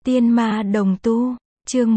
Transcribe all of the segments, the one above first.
Tiên ma đồng tu, chương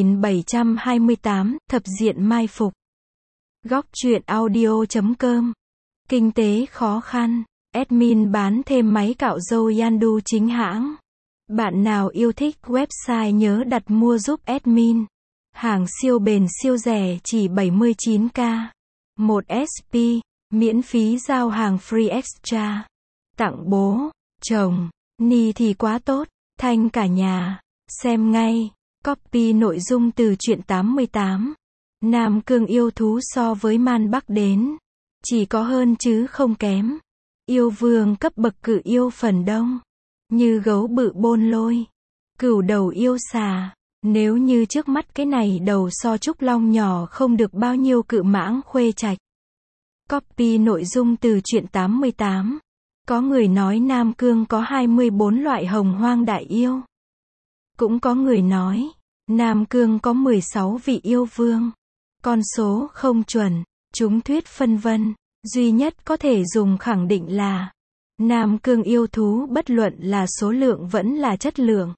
1728, thập diện mai phục. Góc truyện audio.com. Kinh tế khó khăn, admin bán thêm máy cạo râu Yandu chính hãng. Bạn nào yêu thích website nhớ đặt mua giúp admin. Hàng siêu bền siêu rẻ chỉ 79k. 1 SP, miễn phí giao hàng free extra. Tặng bố, chồng, ni thì quá tốt, thanh cả nhà. Xem ngay. Copy nội dung từ truyện 88. Nam Cương yêu thú so với Man Bắc đến. Chỉ có hơn chứ không kém. Yêu vương cấp bậc cự yêu phần đông. Như gấu bự bôn lôi. Cửu đầu yêu xà. Nếu như trước mắt cái này đầu so trúc long nhỏ không được bao nhiêu cự mãng khuê trạch. Copy nội dung từ truyện 88. Có người nói Nam Cương có 24 loại hồng hoang đại yêu. Cũng có người nói, Nam Cương có 16 vị yêu vương. Con số không chuẩn, chúng thuyết phân vân. Duy nhất có thể dùng khẳng định là, Nam Cương yêu thú bất luận là số lượng vẫn là chất lượng.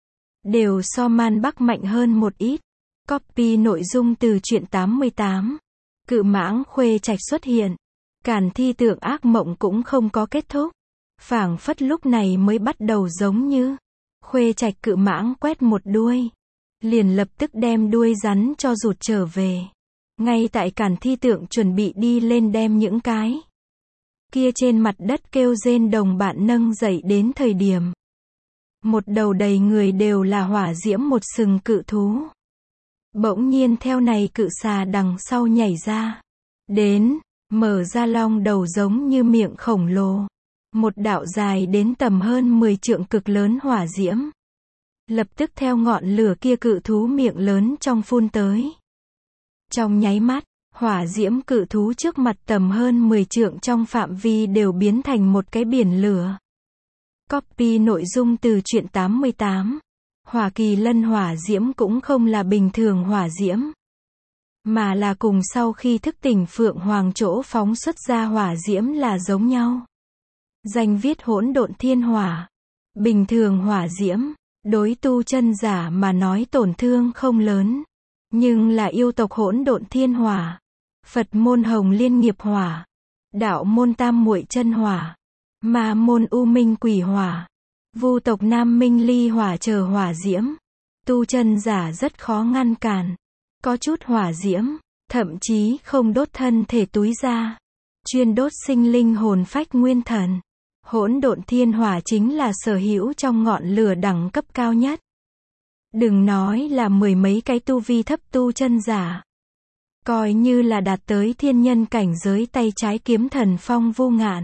Đều so Man Bắc mạnh hơn một ít. Copy nội dung từ truyện 88. Cự mãng khuê trạch xuất hiện. Càn thi tượng ác mộng cũng không có kết thúc. Phảng phất lúc này mới bắt đầu giống như khuê trạch cự mãng quét một đuôi. Liền lập tức đem đuôi rắn cho rụt trở về. Ngay tại Càn thi tượng chuẩn bị đi lên đem những cái kia trên mặt đất kêu rên đồng bạn nâng dậy đến thời điểm. Một đầu đầy người đều là hỏa diễm một sừng cự thú. Bỗng nhiên theo này cự xà đằng sau nhảy ra. Đến, mở ra long đầu giống như miệng khổng lồ. Một đạo dài đến tầm hơn 10 trượng cực lớn hỏa diễm. Lập tức theo ngọn lửa kia cự thú miệng lớn trong phun tới. Trong nháy mắt, hỏa diễm cự thú trước mặt tầm hơn 10 trượng trong phạm vi đều biến thành một cái biển lửa. Copy nội dung từ truyện 88. Hỏa kỳ lân hỏa diễm cũng không là bình thường hỏa diễm. Mà là cùng sau khi thức tỉnh Phượng Hoàng chỗ phóng xuất ra hỏa diễm là giống nhau. Danh viết hỗn độn thiên hỏa. Bình thường hỏa diễm, đối tu chân giả mà nói tổn thương không lớn. Nhưng là yêu tộc hỗn độn thiên hỏa. Phật môn hồng liên nghiệp hỏa. Đạo môn tam muội chân hỏa. Ma môn u minh quỷ hỏa. Vu tộc nam minh ly hỏa chờ hỏa diễm. Tu chân giả rất khó ngăn cản. Có chút hỏa diễm, thậm chí không đốt thân thể túi ra. Chuyên đốt sinh linh hồn phách nguyên thần. Hỗn độn thiên hỏa chính là sở hữu trong ngọn lửa đẳng cấp cao nhất. Đừng nói là mười mấy cái tu vi thấp tu chân giả. Coi như là đạt tới thiên nhân cảnh giới tay trái kiếm thần Phong Vu Ngạn.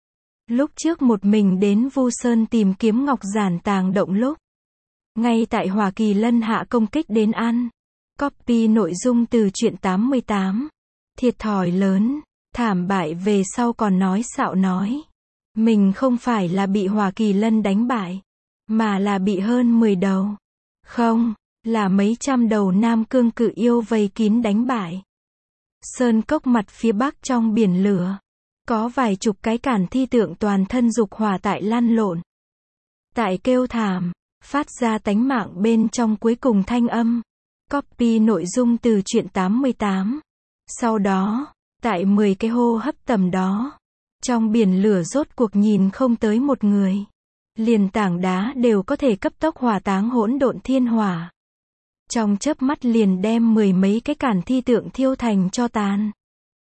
Lúc trước một mình đến Vu Sơn tìm kiếm ngọc giản tàng động lúc. Ngay tại Hỏa Kỳ Lân hạ công kích đến ăn. Copy nội dung từ truyện 88. Thiệt thòi lớn, thảm bại về sau còn nói xạo nói. Mình không phải là bị Hỏa Kỳ Lân đánh bại, mà là bị hơn 10 đầu. Không, là mấy trăm đầu Nam Cương cự yêu vây kín đánh bại. Sơn cốc mặt phía bắc trong biển lửa. Có vài chục cái Càn thi tượng toàn thân dục hỏa tại lăn lộn. Tại kêu thảm, phát ra tánh mạng bên trong cuối cùng thanh âm. Copy nội dung từ truyện 88. Sau đó, tại 10 cái hô hấp tầm đó, trong biển lửa rốt cuộc nhìn không tới một người. Liền tảng đá đều có thể cấp tốc hỏa táng hỗn độn thiên hỏa. Trong chớp mắt liền đem mười mấy cái Càn thi tượng thiêu thành tro tàn.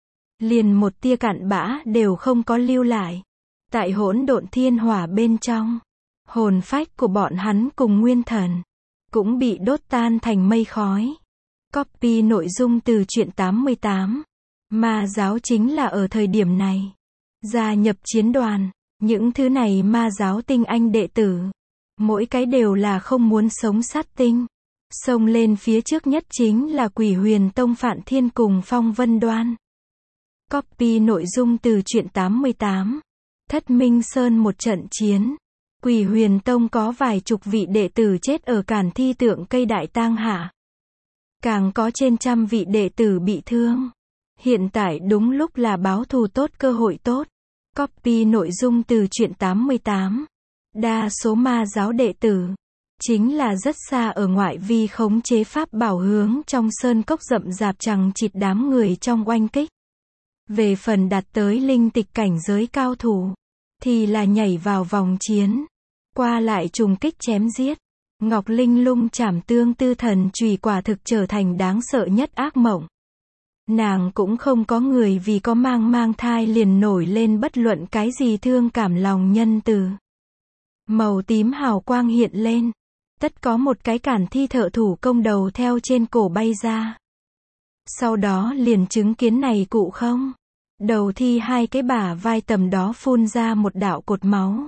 Liền một tia cặn bã đều không có lưu lại. Tại hỗn độn thiên hỏa bên trong, hồn phách của bọn hắn cùng nguyên thần cũng bị đốt tan thành mây khói. Copy nội dung từ truyện 88. Ma giáo chính là ở thời điểm này gia nhập chiến đoàn. Những thứ này ma giáo tinh anh đệ tử, mỗi cái đều là không muốn sống sát tinh. Xông lên phía trước nhất chính là Quỷ Huyền Tông Phạn Thiên cùng Phong Vân Đoan. Copy nội dung từ truyện 88. Thất Minh Sơn một trận chiến. Quỷ Huyền Tông có vài chục vị đệ tử chết ở Càn thi tượng cây đại tang hạ. Càng có trên trăm vị đệ tử bị thương. Hiện tại đúng lúc là báo thù tốt cơ hội tốt. Copy nội dung từ truyện 88. Đa số ma giáo đệ tử chính là rất xa ở ngoại vi khống chế pháp bảo hướng trong sơn cốc rậm rạp chằng chịt đám người trong oanh kích. Về phần đạt tới linh tịch cảnh giới cao thủ, thì là nhảy vào vòng chiến, qua lại trùng kích chém giết. Ngọc Linh Lung Chảm Tương Tư Thần Chùy quả thực trở thành đáng sợ nhất ác mộng. Nàng cũng không có người vì có mang thai liền nổi lên bất luận cái gì thương cảm lòng nhân từ. Màu tím hào quang hiện lên, tất có một cái cản thi thợ thủ công đầu theo trên cổ bay ra. Sau đó liền chứng kiến này cụ không. Đầu thi hai cái bả vai tầm đó phun ra một đạo cột máu.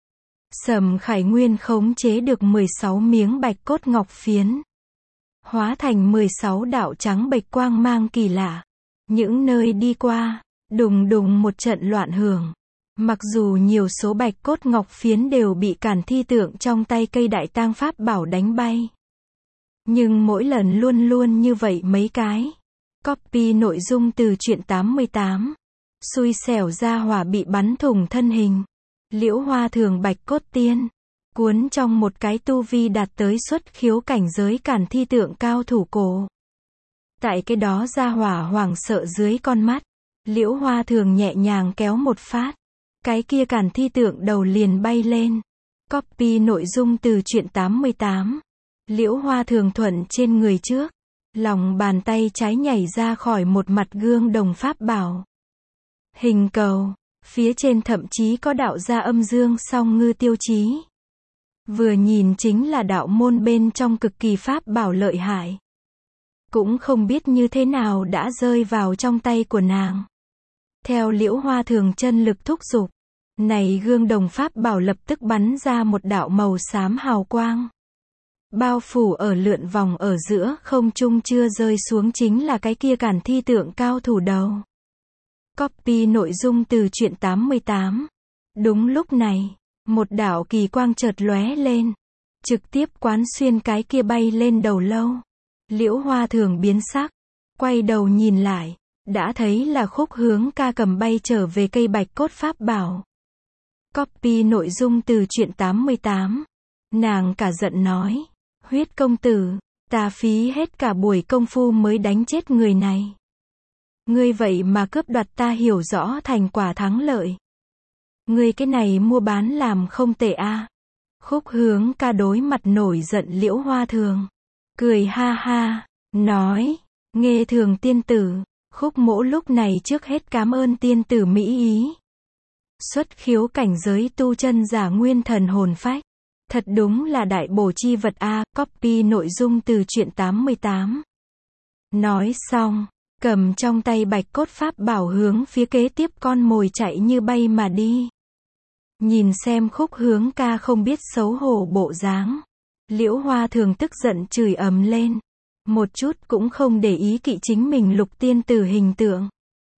Sầm Khải Nguyên khống chế được 16 miếng bạch cốt ngọc phiến, hóa thành 16 đạo trắng bệch quang mang kỳ lạ. Những nơi đi qua, đùng đùng một trận loạn hưởng. Mặc dù nhiều số bạch cốt ngọc phiến đều bị cản thi tượng trong tay cây đại tang pháp bảo đánh bay, nhưng mỗi lần luôn luôn như vậy mấy cái. Copy nội dung từ truyện 88. Xui xẻo ra hỏa bị bắn thủng thân hình. Liễu Hoa Thường bạch cốt tiên, cuốn trong một cái tu vi đạt tới xuất khiếu cảnh giới cản thi tượng cao thủ cổ. Tại cái đó ra hỏa hoảng sợ dưới con mắt, Liễu Hoa Thường nhẹ nhàng kéo một phát, cái kia cản thi tượng đầu liền bay lên. Copy nội dung từ truyện 88. Liễu Hoa Thường thuận trên người trước, lòng bàn tay trái nhảy ra khỏi một mặt gương đồng pháp bảo. Hình cầu, phía trên thậm chí có đạo gia âm dương song ngư tiêu chí. Vừa nhìn chính là đạo môn bên trong cực kỳ pháp bảo lợi hại. Cũng không biết như thế nào đã rơi vào trong tay của nàng. Theo Liễu Hoa Thường chân lực thúc giục, này gương đồng pháp bảo lập tức bắn ra một đạo màu xám hào quang. Bao phủ ở lượn vòng ở giữa không trung, chưa rơi xuống chính là cái kia cản thi tượng cao thủ đầu. Copy nội dung từ truyện 88. Đúng lúc này, một đạo kỳ quang chợt lóe lên, trực tiếp quán xuyên cái kia bay lên đầu lâu. Liễu Hoa Thường biến sắc, quay đầu nhìn lại, đã thấy là Khúc Hướng Ca cầm bay trở về cây bạch cốt pháp bảo. Copy nội dung từ truyện 88. Nàng cả giận nói, Huyết công tử, ta phí hết cả buổi công phu mới đánh chết người này. Ngươi vậy mà cướp đoạt ta hiểu rõ thành quả thắng lợi. Ngươi cái này mua bán làm không tệ a. Khúc Hướng Ca đối mặt nổi giận Liễu Hoa Thường, cười ha ha, nói, Nghê Thường tiên tử. Khúc mỗ lúc này trước hết cảm ơn tiên tử mỹ ý. Xuất khiếu cảnh giới tu chân giả nguyên thần hồn phách, thật đúng là đại bổ chi vật a. Copy nội dung từ truyện 88. Nói xong, cầm trong tay bạch cốt pháp bảo hướng phía kế tiếp con mồi chạy như bay mà đi. Nhìn xem Khúc Hướng Ca không biết xấu hổ bộ dáng, Liễu Hoa Thường tức giận chửi ầm lên, một chút cũng không để ý kỵ chính mình Lục tiên tử hình tượng.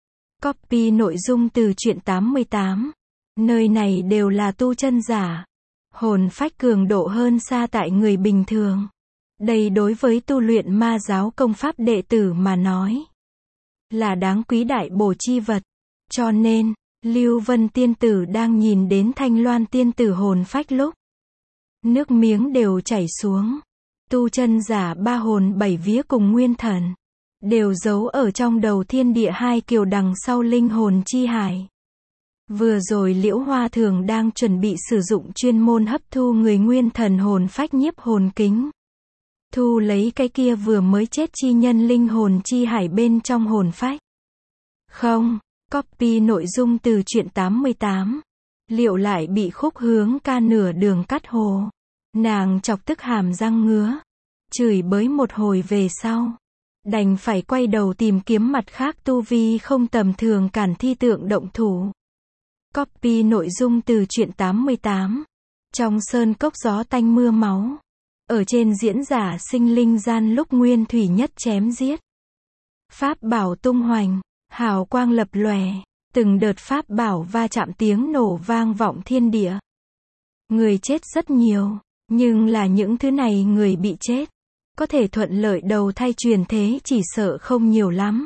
Copy nội dung từ truyện 88. Nơi này đều là tu chân giả, hồn phách cường độ hơn xa tại người bình thường. Đây đối với tu luyện ma giáo công pháp đệ tử mà nói, là đáng quý đại bổ chi vật. Cho nên, Lưu Vân tiên tử đang nhìn đến Thanh Loan tiên tử hồn phách lúc, nước miếng đều chảy xuống. Tu chân giả ba hồn bảy vía cùng nguyên thần, đều giấu ở trong đầu thiên địa hai kiều đằng sau linh hồn chi hải. Vừa rồi Liễu Hoa Thường đang chuẩn bị sử dụng chuyên môn hấp thu người nguyên thần hồn phách nhiếp hồn kính, thu lấy cái kia vừa mới chết chi nhân linh hồn chi hải bên trong hồn phách. Không, copy nội dung từ truyện 88. Liệu lại bị Khúc Hướng Ca nửa đường cắt hồ. Nàng chọc tức hàm răng ngứa, chửi bới một hồi về sau, đành phải quay đầu tìm kiếm mặt khác tu vi không tầm thường cản thi tượng động thủ. Copy nội dung từ truyện 88. Trong sơn cốc gió tanh mưa máu, ở trên diễn giả sinh linh gian lúc nguyên thủy nhất chém giết. Pháp bảo tung hoành, hào quang lập lòe, từng đợt pháp bảo va chạm tiếng nổ vang vọng thiên địa. Người chết rất nhiều, nhưng là những thứ này người bị chết, có thể thuận lợi đầu thai truyền thế chỉ sợ không nhiều lắm.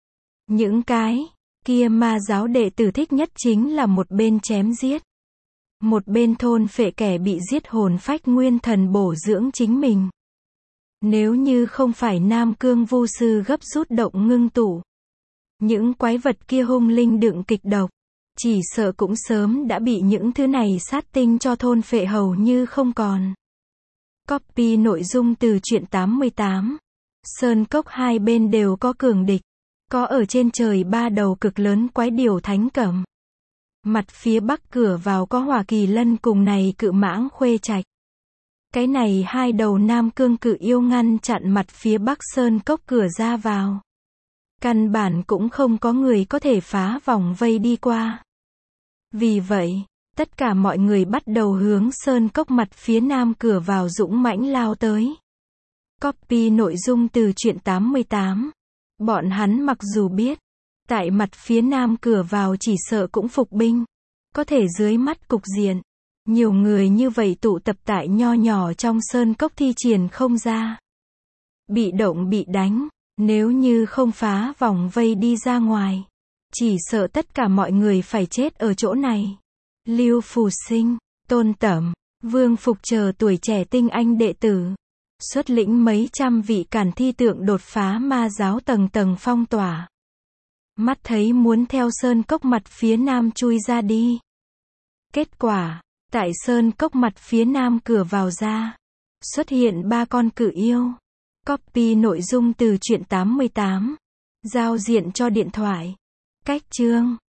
Những cái kia ma giáo đệ tử thích nhất chính là một bên chém giết, một bên thôn phệ kẻ bị giết hồn phách nguyên thần bổ dưỡng chính mình. Nếu như không phải Nam Cương Vu sư gấp rút động ngưng tụ, những quái vật kia hung linh đựng kịch độc, chỉ sợ cũng sớm đã bị những thứ này sát tinh cho thôn phệ hầu như không còn. Copy nội dung từ truyện 88. Sơn cốc hai bên đều có cường địch. Có ở trên trời ba đầu cực lớn quái điểu thánh cẩm. Mặt phía bắc cửa vào có Hỏa Kỳ Lân cùng này cự mãng Khuê Trạch. Cái này hai đầu Nam Cương cự yêu ngăn chặn mặt phía bắc sơn cốc cửa ra vào. Căn bản cũng không có người có thể phá vòng vây đi qua. Vì vậy, tất cả mọi người bắt đầu hướng sơn cốc mặt phía nam cửa vào dũng mãnh lao tới. Copy nội dung từ truyện 88. Bọn hắn mặc dù biết, tại mặt phía nam cửa vào chỉ sợ cũng phục binh. Có thể dưới mắt cục diện, nhiều người như vậy tụ tập tại nho nhỏ trong sơn cốc thi triển không ra. Bị động bị đánh, nếu như không phá vòng vây đi ra ngoài, chỉ sợ tất cả mọi người phải chết ở chỗ này. Lưu Phù Sinh, Tôn Tẩm, Vương Phục chờ tuổi trẻ tinh anh đệ tử, xuất lĩnh mấy trăm vị càn thi tượng đột phá ma giáo tầng tầng phong tỏa. Mắt thấy muốn theo sơn cốc mặt phía nam chui ra đi. Kết quả, tại sơn cốc mặt phía nam cửa vào ra, xuất hiện ba con cự yêu. Copy nội dung từ truyện 88. Giao diện cho điện thoại. Cách chương